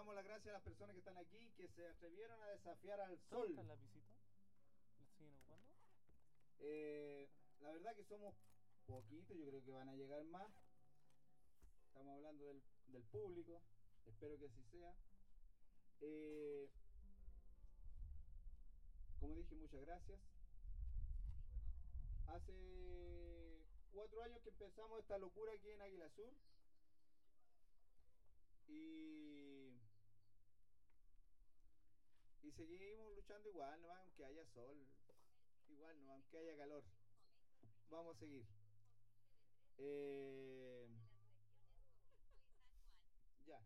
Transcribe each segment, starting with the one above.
damos las gracias a las personas que están aquí, que se atrevieron a desafiar al sol. ¿Está el lapicito? ¿Lo siguen ocupando? La verdad que somos poquitos, yo creo que van a llegar más. Estamos hablando del público, espero que así sea. Como dije, muchas gracias. Hace 4 años que empezamos esta locura aquí en Águila Sur. Y seguimos luchando igual, ¿no? Aunque haya sol, igual, ¿no? Aunque haya calor. Vamos a seguir. Ya.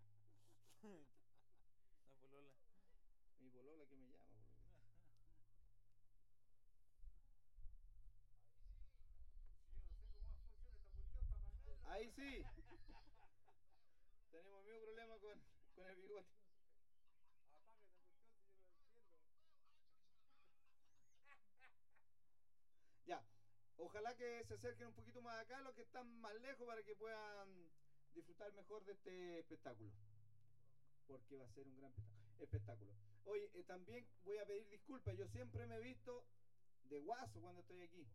La polola. Mi polola que me llama. Ahí sí. Tenemos el mismo problema con el bigote. Apaga esa cuestión si yo lo enciendo. Ya. Ojalá que se acerquen un poquito más acá los que están más lejos para que puedan disfrutar mejor de este espectáculo. Porque va a ser un gran espectáculo. Oye, también voy a pedir disculpas. Yo siempre me he visto de guaso cuando estoy aquí.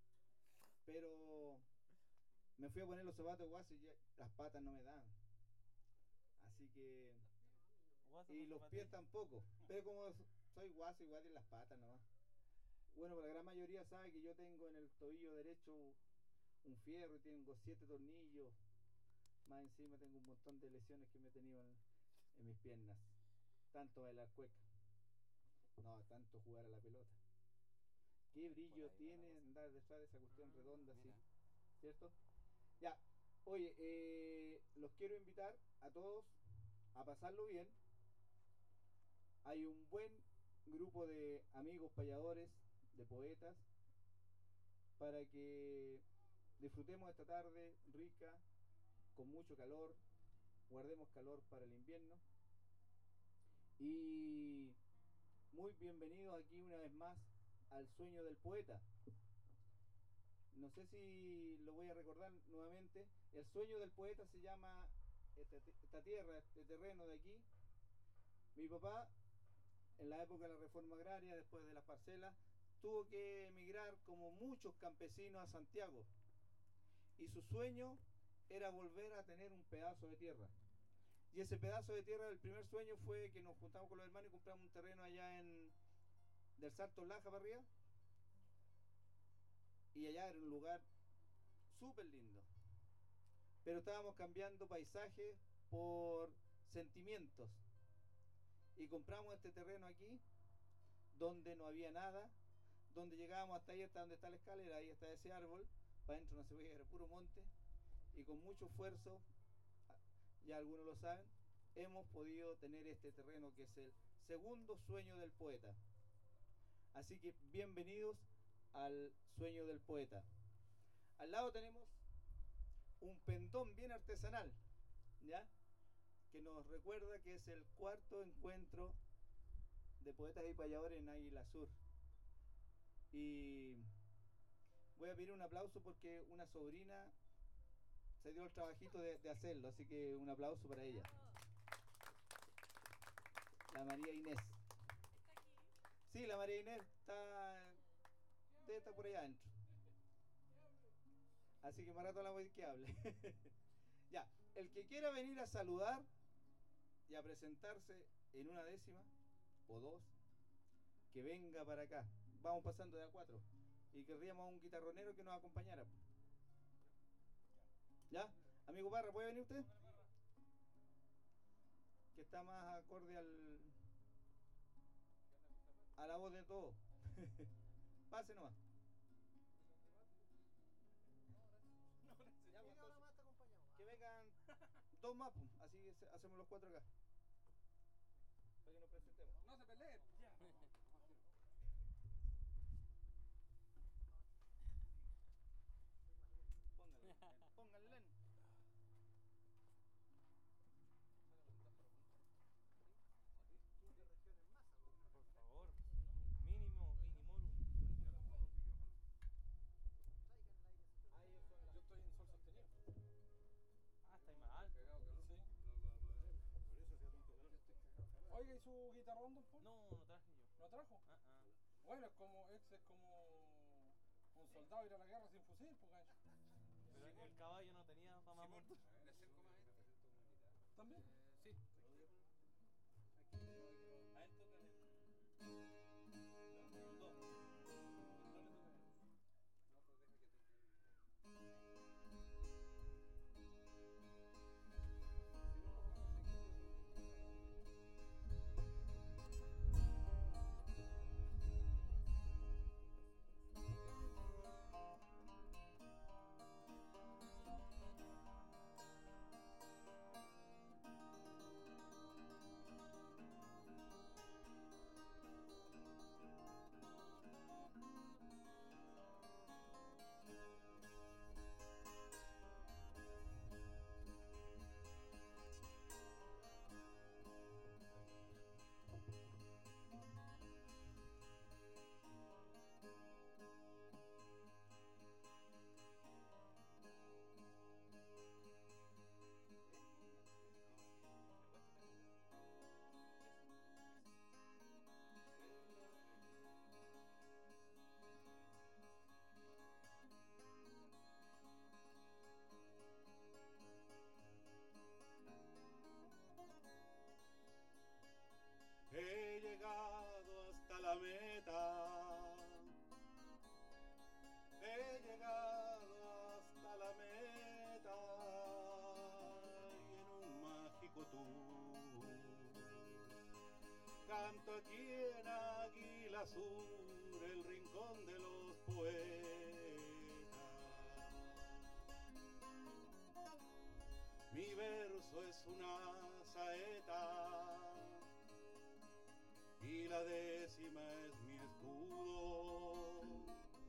Pero me fui a poner los zapatos de guaso y ya las patas no me dan. Así que... Y los pies tampoco. Pero como soy guaso, igual en las patas nomás. Bueno, pues la gran mayoría sabe que yo tengo en el tobillo derecho un fierro y tengo 7 tornillos. Más encima tengo un montón de lesiones que me he tenido en mis piernas. Tanto bailar cueca. No, tanto jugar a la pelota. Qué brillo tiene andar detrás de esa cuestión redonda así. ¿Cierto? Ya. Oye, los quiero invitar a todos a pasarlo bien. Hay un buen grupo de amigos payadores, de poetas, para que disfrutemos esta tarde rica, con mucho calor, guardemos calor para el invierno. Y muy bienvenidos aquí una vez más al sueño del poeta. No sé si lo voy a recordar nuevamente. El sueño del poeta se llama esta tierra, este terreno de aquí. Mi papá, en la época de la reforma agraria, después de las parcelas, tuvo que emigrar como muchos campesinos a Santiago. Y su sueño era volver a tener un pedazo de tierra. Y ese pedazo de tierra, el primer sueño fue que nos juntamos con los hermanos y compramos un terreno allá del Salto Laja para arriba. Y allá era un lugar súper lindo. Pero estábamos cambiando paisajes por sentimientos. Y compramos este terreno aquí, donde no había nada, donde llegábamos hasta ahí, hasta donde está la escalera, ahí está ese árbol, para adentro no se veía, era puro monte, y con mucho esfuerzo, ya algunos lo saben, hemos podido tener este terreno que es el segundo sueño del poeta. Así que bienvenidos al sueño del poeta. Al lado tenemos un pendón bien artesanal, ¿ya? Que nos recuerda que es el 4º encuentro de poetas y payadores en Águila Sur. Y voy a pedir un aplauso porque una sobrina se dio el trabajito de hacerlo, así que un aplauso para ella. La María Inés. ¿Está aquí? Sí, la María Inés está por allá adentro. Así que más rato la voy a decir que hable. Ya, el que quiera venir a saludar y a presentarse en una décima o 2, que venga para acá. Vamos pasando de a 4 y querríamos a un guitarronero que nos acompañara. ¿Ya? Amigo Parra, ¿puede venir usted? Que está más acorde a la voz de todo. Pase nomás. Ya, pues, que vengan 2 más, pues. Así hacemos los 4 acá. Para que nos presentemos. No se peleen. Ya. Pónganle. Por favor, mínimo, minimorum. Yo estoy en sol sostenido. Ah, está ahí más alto. Sí. Por eso hacía tanto calor. su guitarrón, don Paul? No, no traje yo. ¿Lo trajo? Bueno, es como un soldado ir a la guerra sin fusil, pues, gancho. Pero el caballo no tenía para más montar. ¿Le acerco más a este? ¿También? Sí. A él toca el... Los dos. No le toca a él. No, pues deja que toque. Si no lo podemos seguir, He llegado hasta la meta, he llegado hasta la meta y en un mágico tour canto aquí en Águila Sur, el rincón de los poetas. Mi verso es una saeta y la décima es mi escudo.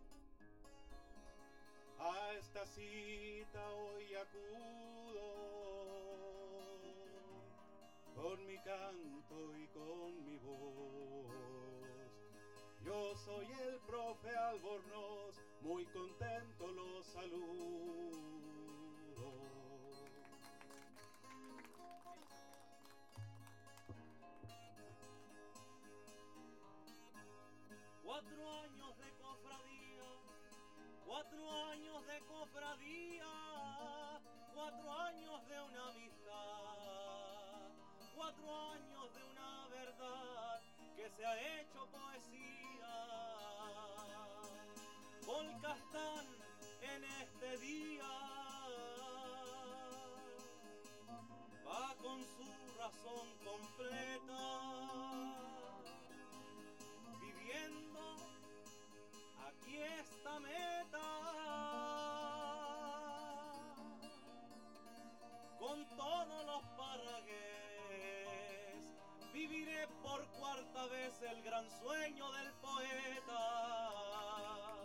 A esta cita hoy acudo con mi canto y con mi voz. Yo soy el profe Albornoz, muy contento los saludo. 4 años de cofradía, 4 años de cofradía, 4 años de una amistad, 4 años de una verdad que se ha hecho poesía. Volcastán en este día va con su razón completa, viviendo aquí esta meta, con todos los parragués, viviré por 4ª vez el gran sueño del poeta.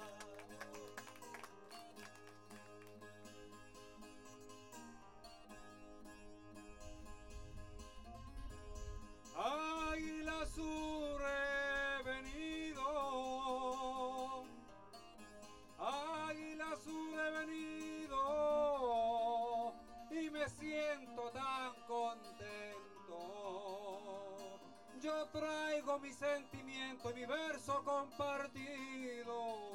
Águila Sur he venido, Águila Sur he venido y me siento tan contento. Yo traigo mi sentimiento y mi verso compartido,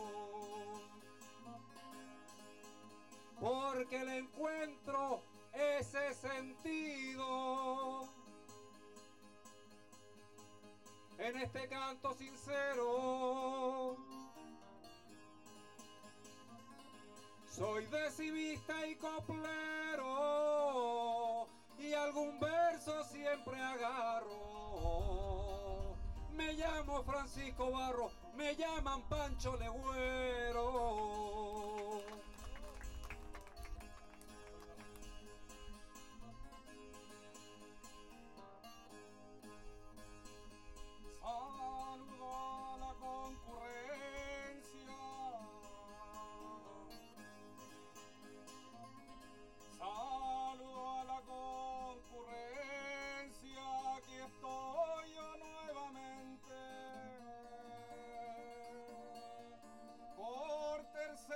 porque le encuentro ese sentido en este canto sincero. Soy decimista y coplero y algún verso siempre agarro. Me llamo Francisco Barro, me llaman Pancho Legüero. Saludo a la concurrencia, saludo a la concurrencia, aquí estoy yo nuevamente, por 3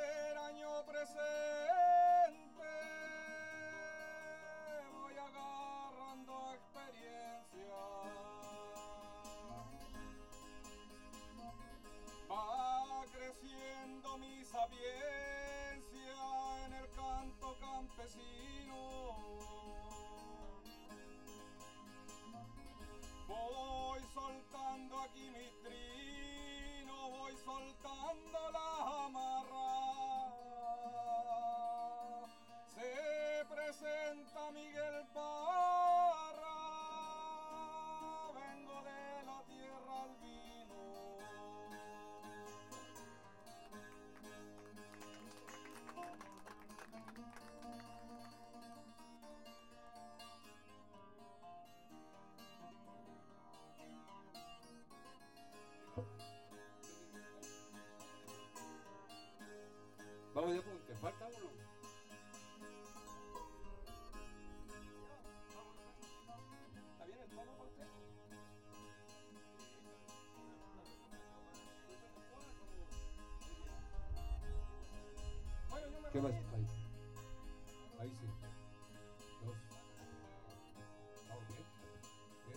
¿Qué más? Ahí. Ahí sí. Dos. Vamos bien. Bien.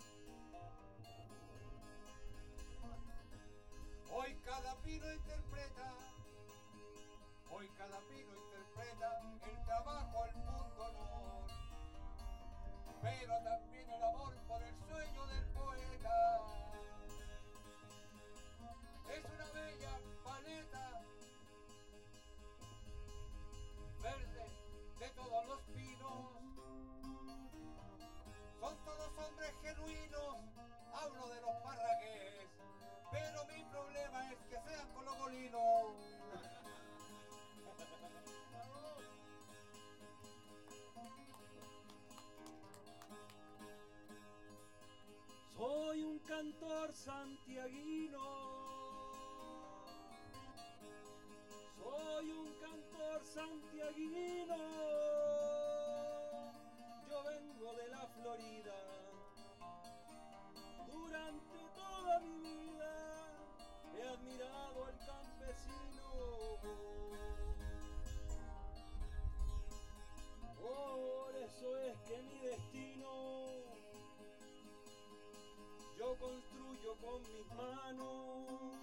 Hoy cada pino interpreta. Hoy cada pino interpreta el trabajo, el mundo, honor. Pero también el amor por el sueño del poeta. Es una bella paleta verde de todos los pinos. Son todos hombres genuinos, hablo de los parragués, pero mi problema es que sean colocolinos. Soy un cantor santiaguino, soy un cantor santiaguino, yo vengo de la Florida, durante toda mi vida he admirado al campesino, por eso es que mi destino yo construyo con mis manos,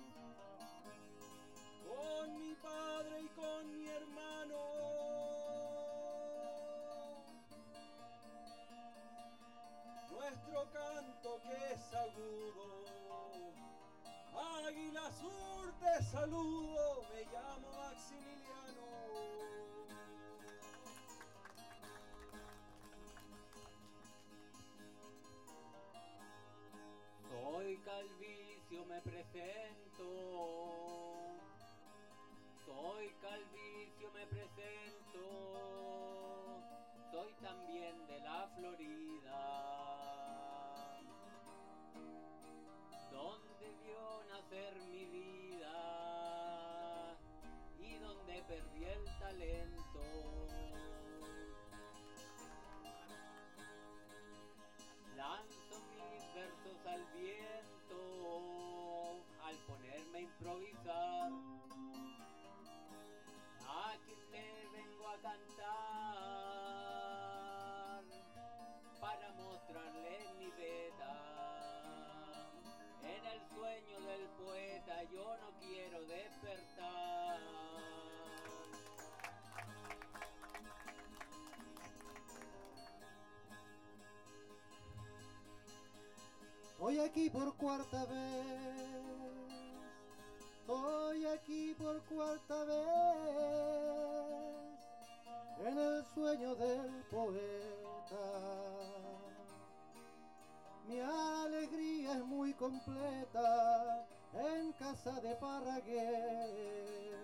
con mi padre y con mi hermano. Nuestro canto que es agudo, Águila Sur te saludo, me llamo Maximiliano. Soy Calvicio, me presento. Soy Calvicio, me presento. Soy también de la Florida, donde vio nacer mi vida y donde perdí el talento. Lanzo mis versos al viento al ponerme a improvisar. A quien le vengo a cantar para mostrarle mi beta. En el sueño del poeta yo no quiero despertar. Estoy aquí por cuarta vez, estoy aquí por cuarta vez, en el sueño del poeta. Mi alegría es muy completa en casa de Parragués.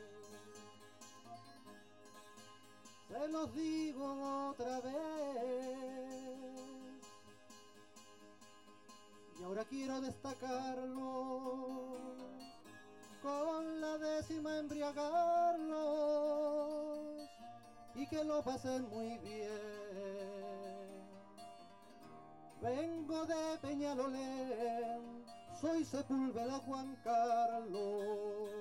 Se los digo otra vez. Y ahora quiero destacarlo, con la décima embriagarlos y que lo pasen muy bien. Vengo de Peñalolén, soy Sepúlveda Juan Carlos.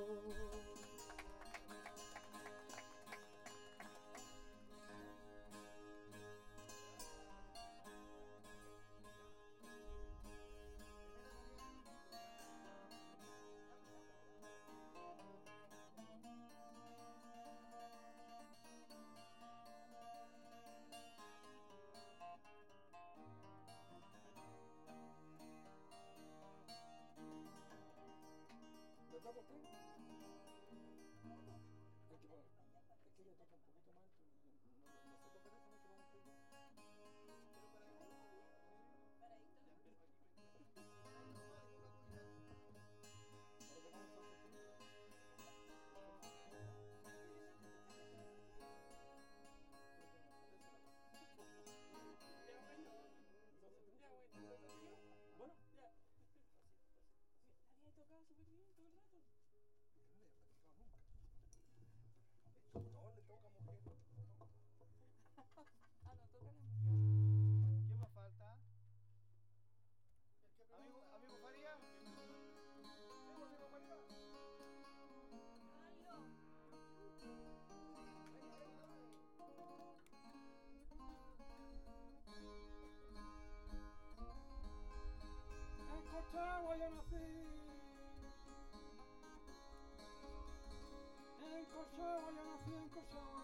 yo nací. En Corchagua yo nací, en Corchagua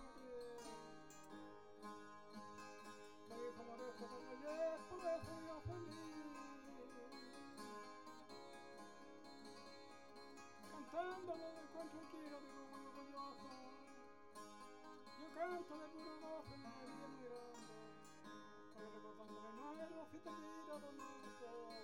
mi hijo modesto por ayer, por eso yo feliz. Cantándole de encuentro tranquilo, digo muy orgulloso. Yo canto de puro gozo, mi alegría muy grande. Hoy recordándome mal, la fiesta mira donde estoy.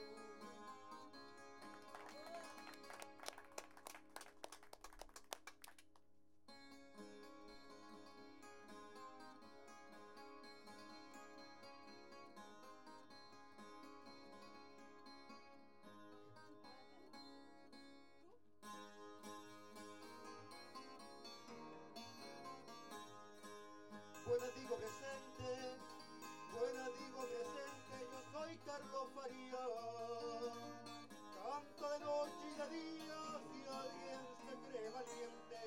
Buenas digo presente, buenas digo presente, yo soy Carlos Farías. Canto de noche y de día si alguien se cree valiente.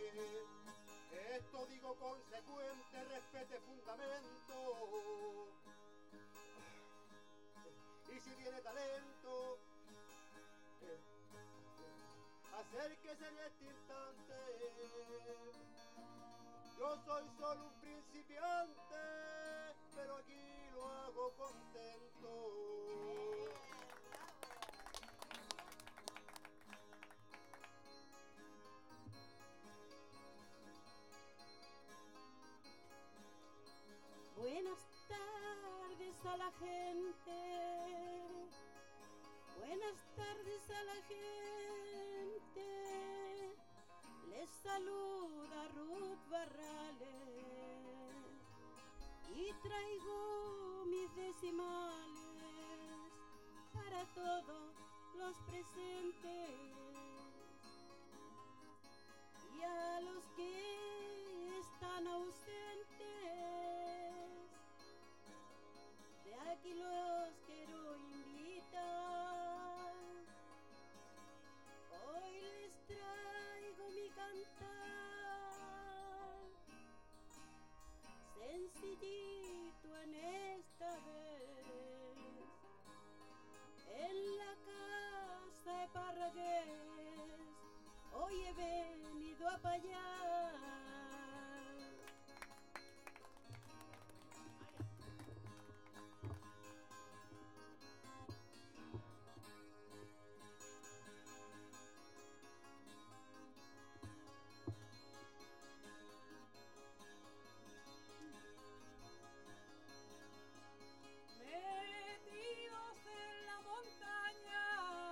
Esto digo consecuente, respete fundamento. Y si tiene talento, acérquese en este instante. Yo soy solo un principiante, pero aquí lo hago contento. Buenas tardes a la gente. Buenas tardes a la gente. Les saluda Ruth Barrales y traigo mis decimales para todos los presentes y a los que están ausentes. De aquí los quiero invitar. Hoy les traigo mi cantar, sencillito en esta vez, en la casa de Parragués, hoy he venido a payar. Metidos en la montaña,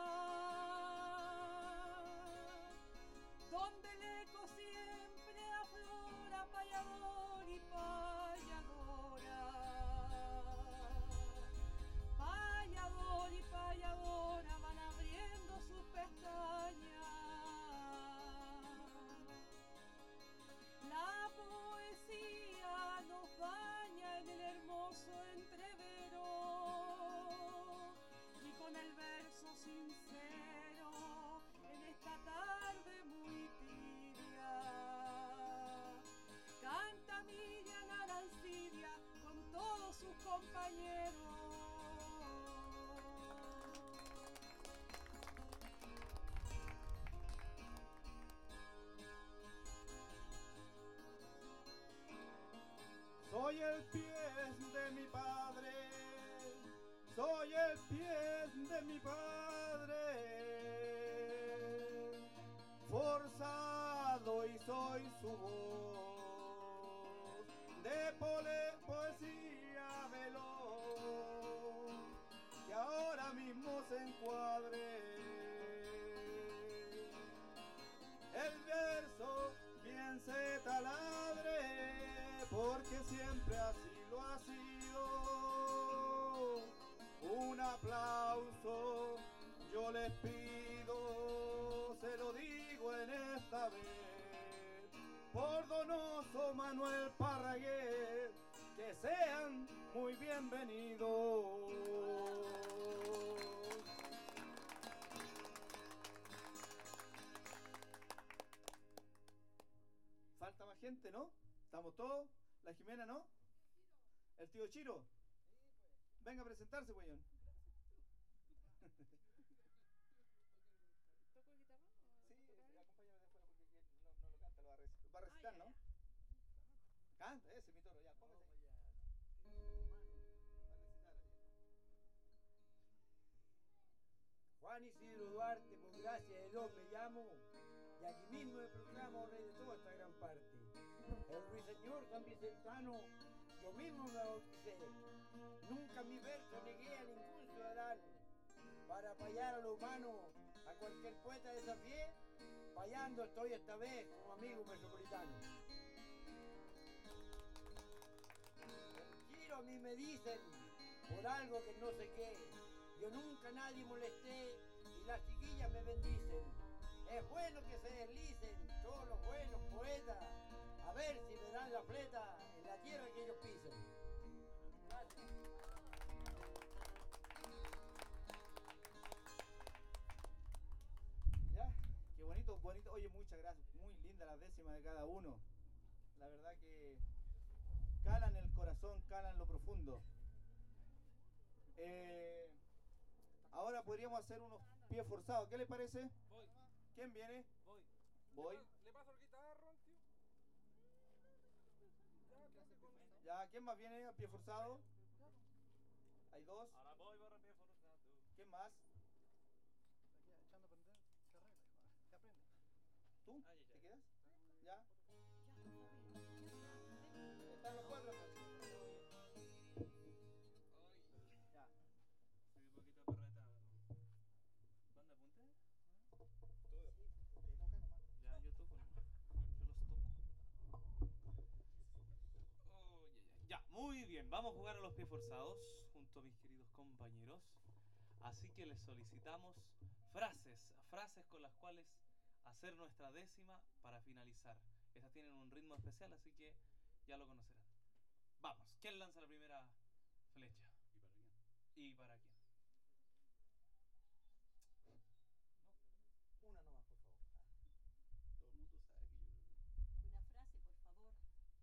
donde el eco siempre aflora, payador y payadora. Payador y payadora van abriendo sus pestañas. La poesía nos baña en el hermoso entrevero y con el verso sincero en esta tarde muy tibia canta Miriam Arancidia con todos sus compañeros. Soy el pie de mi padre, soy el pie de mi padre, forzado y soy su voz, de poesía veloz, que ahora mismo se encuadre. El verso bien se taladre, porque siempre así lo ha sido. Un aplauso yo les pido, se lo digo en esta vez, por Donoso Manuel Parragués, que sean muy bienvenidos. Falta más gente, ¿no? ¿Estamos todos? ¿La Jimena, no? ¿El tío Chiro? Venga a presentarse, güeyón. Ah, ese mi toro, ya, póngase. Juan Isidro Duarte, por gracia de Dios me llamo, y aquí mismo me proclamo rey de toda esta gran parte. El ruiseñor San Vicentano, yo mismo me bauticé. Nunca en mi verso negué a ningún ciudadano. Para payar a lo humano, a cualquier poeta desafié, payando estoy esta vez como amigo metropolitano. Giro a mí me dicen, por algo que no sé qué, yo nunca a nadie molesté y las chiquillas me bendicen. Es bueno que se deslicen todos los buenos poetas, a ver si me dan la fleta en la tierra que ellos pisen. Gracias. Ya, qué bonito, bonito. Oye, muchas gracias. Muy linda las décimas de cada uno. La verdad que calan el corazón, calan lo profundo. Ahora podríamos hacer unos pies forzados. ¿Qué le parece? Voy. ¿Quién viene? Voy. Voy. ¿Le paso el guitarro, tío? Ya, ¿quién más viene a pie forzado? Hay dos. Ahora voy para pie forzado. ¿Quién más? Aquí echando a aprender, se arregla, hijo. ¿Te aprende? ¿Tú? Ah, ya. ¿Te quedas? ¿Ya? Están los cuatro. Ya. Soy un poquito perretado, ¿no? ¿Banda punta? Ya, yo toco, ¿no? Yo los toco. Oh, ya. Muy bien, vamos a jugar a los pies forzados junto a mis queridos compañeros. Así que les solicitamos frases con las cuales hacer nuestra décima para finalizar. Estas tienen un ritmo especial, así que ya lo conocerán. Vamos, ¿quién lanza la primera flecha? ¿Y para quién? ¿Y para quién? Una nomás, por favor. Todo el mundo sabe que yo... Una frase, por favor.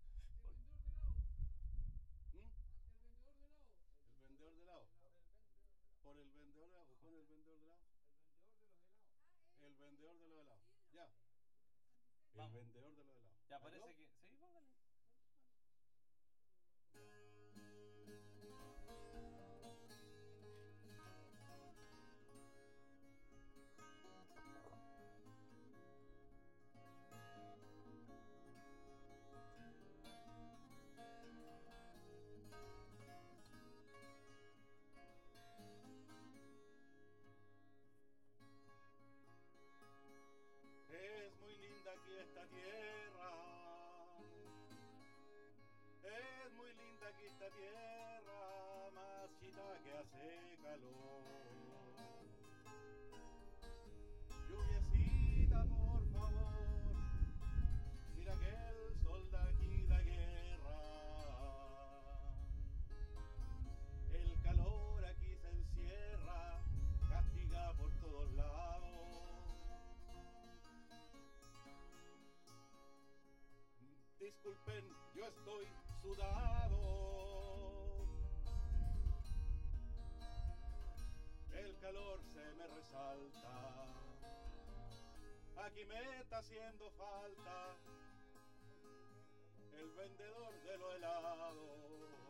El vendedor de helado. Por el vendedor de helado. Con el vendedor de helado. El vendedor de los helados. Ya. El Vamos. vendedor de los helados. Ya ¿Aló? parece que... Sí, póngale. Es muy linda aquí esta tierra. Es muy linda aquí esta tierra, machita que hace calor. Lluviecita, por favor, mira que el sol de aquí da guerra. El calor aquí se encierra, castiga por todos lados. Disculpen, yo estoy sudado. El calor se me resalta. Aquí me está haciendo falta el vendedor de los helados.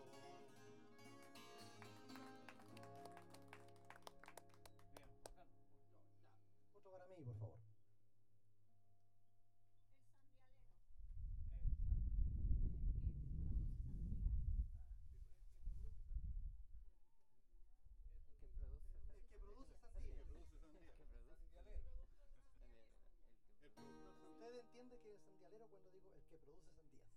Bien, bacán. Otro para mí, por favor. Que produce sandía. Usted entiende que es sandialero cuando digo el que produce sandías.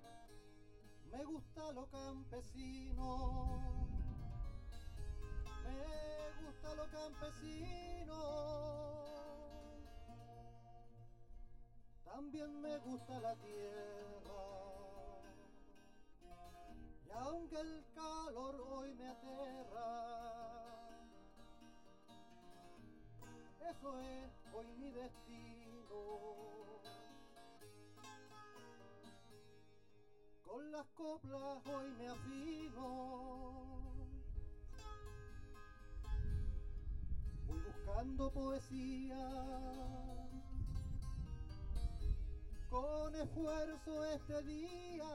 Me gusta lo campesino, me me gusta lo campesino, también me gusta la tierra. Y aunque el calor hoy me aterra, eso es hoy mi destino. Con las coplas hoy me afino, voy buscando poesía, con esfuerzo este día,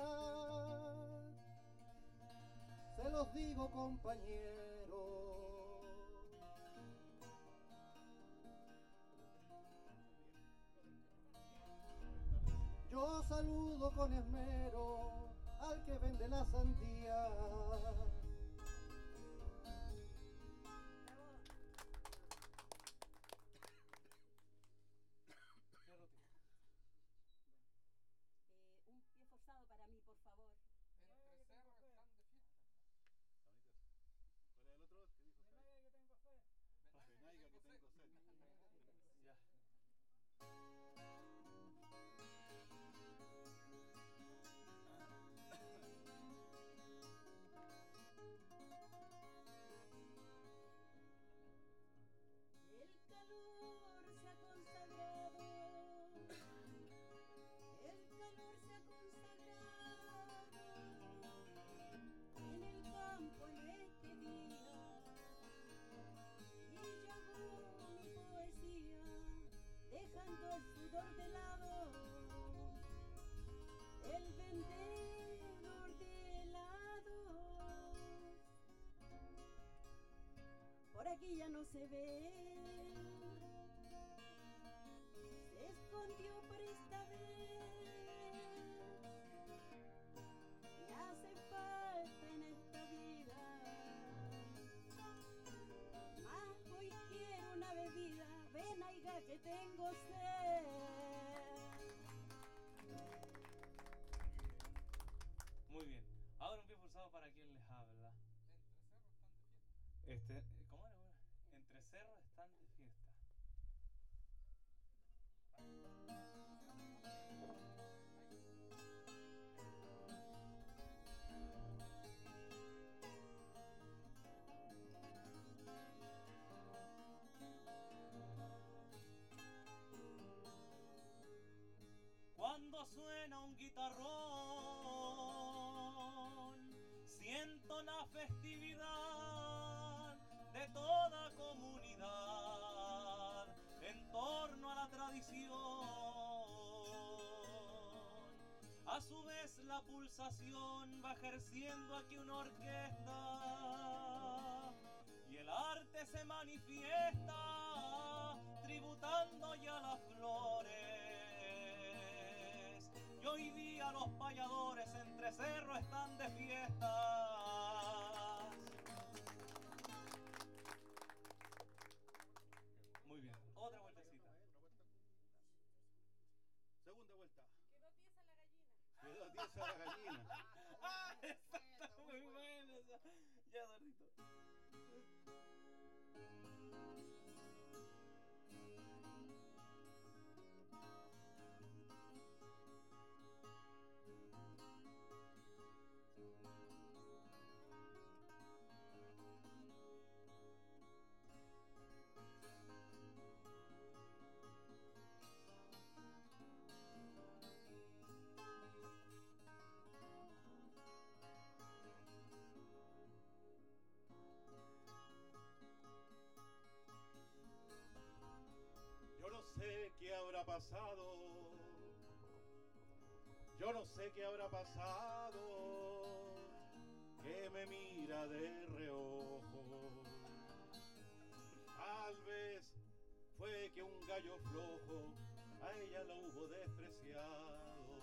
se los digo compañeros. Yo saludo con esmero al que vende la sandía. Un pie forzado para mí, por favor. Entre cerros están de fiesta. ¿Cuál es el otro que dijo? Venaiga que tengo sed. Venaiga que tengo sed. Ya. El calor se ha consagrado, el calor se ha consagrado en el campo en este día, y yo hago mi poesía dejando el sudor de lado, el vendedor de helados por aquí ya no se ve, se escondió por esta vez, me hace falta en esta vida, más hoy quiero una bebida, ven aiga que tengo sed. Muy bien. Ahora un pie forzado para quien les habla. ¿Cómo era? Entre cerros están de fiesta. Cuando suena un guitarrón, siento la festividad de toda comunidad en torno a la tradición. A su vez la pulsación va ejerciendo aquí una orquesta y el arte se manifiesta tributando ya las flores. Y hoy día los payadores entre cerros están de fiestas. Muy bien. Otra vueltecita. Segunda vuelta. Quedó tiesa la gallina. Quedó tiesa la gallina. Ah, esa está muy buena. Ya, Dordito. Yo no sé qué habrá pasado. Yo no sé qué habrá pasado, que me mira de reojo. Tal vez fue que un gallo flojo a ella lo hubo despreciado.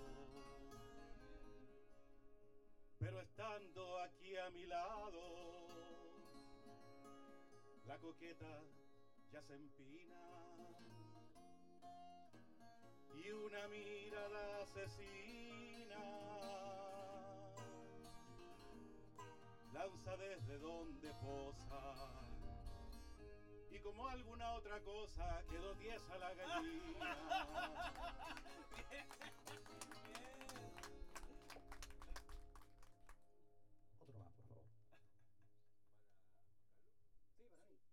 Pero estando aquí a mi lado, la coqueta ya se empina y una mirada asesina lanza desde donde posa y como alguna otra cosa quedó tiesa la gallina. Otro más, por favor. Sí, para mí.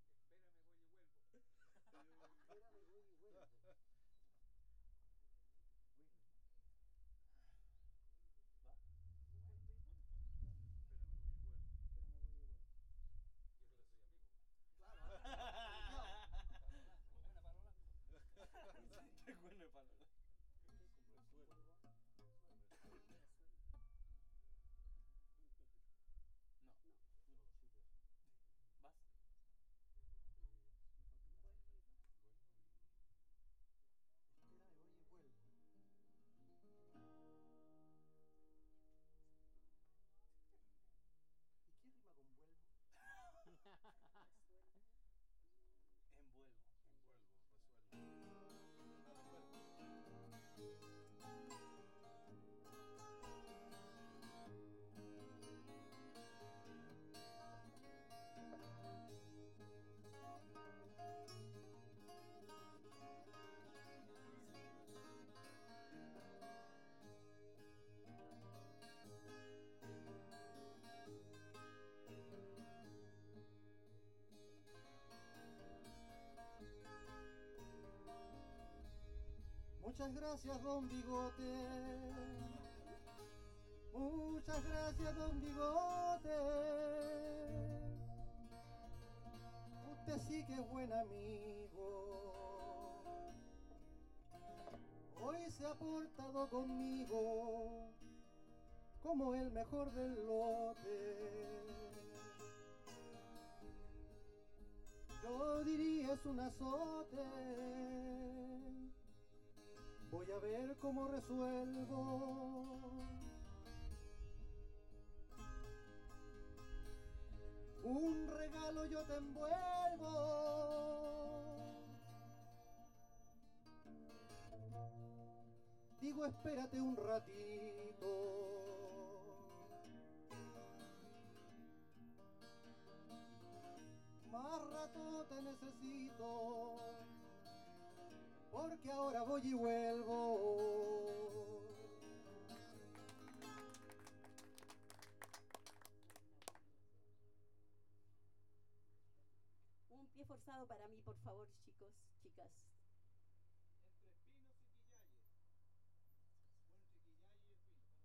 Espérame, voy y vuelvo. ¿Va? Recuerde palo blanco. No. ¿Vas? Espérame, voy y vuelvo. ¿Y qué rima con vuelvo? Envuelvo. Envuelvo, resuelvo. Muchas gracias, don Bigote. Muchas gracias, don Bigote. Usted sí que es buen amigo. Hoy se ha portado conmigo como el mejor del lote. Yo diría es un azote. Voy a ver cómo resuelvo. Un regalo yo te envuelvo. Digo, espérate un ratito. Más rato te necesito. Porque ahora voy y vuelvo. Un pie forzado para mí, por favor, chicos, chicas.